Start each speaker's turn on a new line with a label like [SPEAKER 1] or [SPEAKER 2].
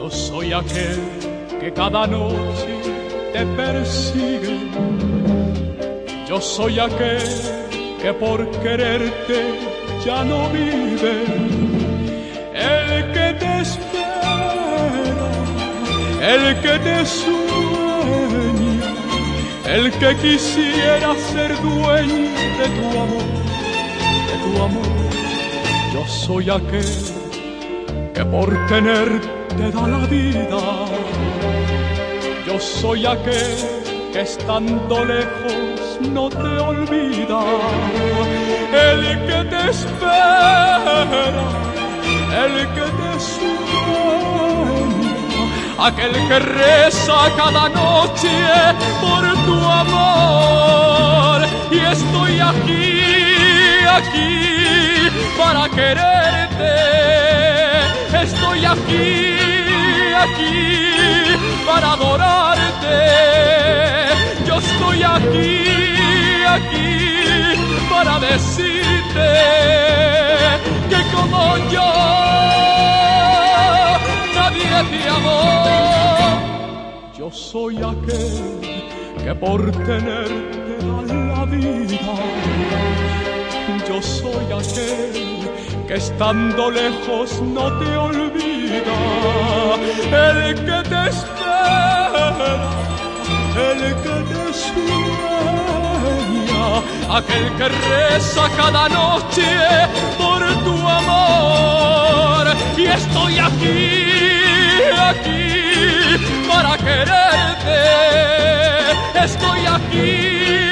[SPEAKER 1] Yo soy aquel que cada noche te persigue. Yo soy aquel que por quererte ya no vive. El que te espera, el que te sueña, el que quisiera ser dueño de tu amor, de tu amor. Yo soy aquel que por tenerte da la vida. Yo soy aquel que estando lejos no te olvida. El que te espera, el que te sueña, aquel que reza cada noche por tu amor. Y estoy aquí, aquí para quererte. Estoy aquí, aquí para adorarte. Yo estoy aquí, aquí para decirte que como yo nadie te amó. Yo soy aquel que por tenerte da la vida. Yo soy aquel que estando lejos no te olvida. El que te espera, el que te sueña, aquel que reza cada noche por tu amor. Y estoy aquí, aquí para quererte. Estoy aquí,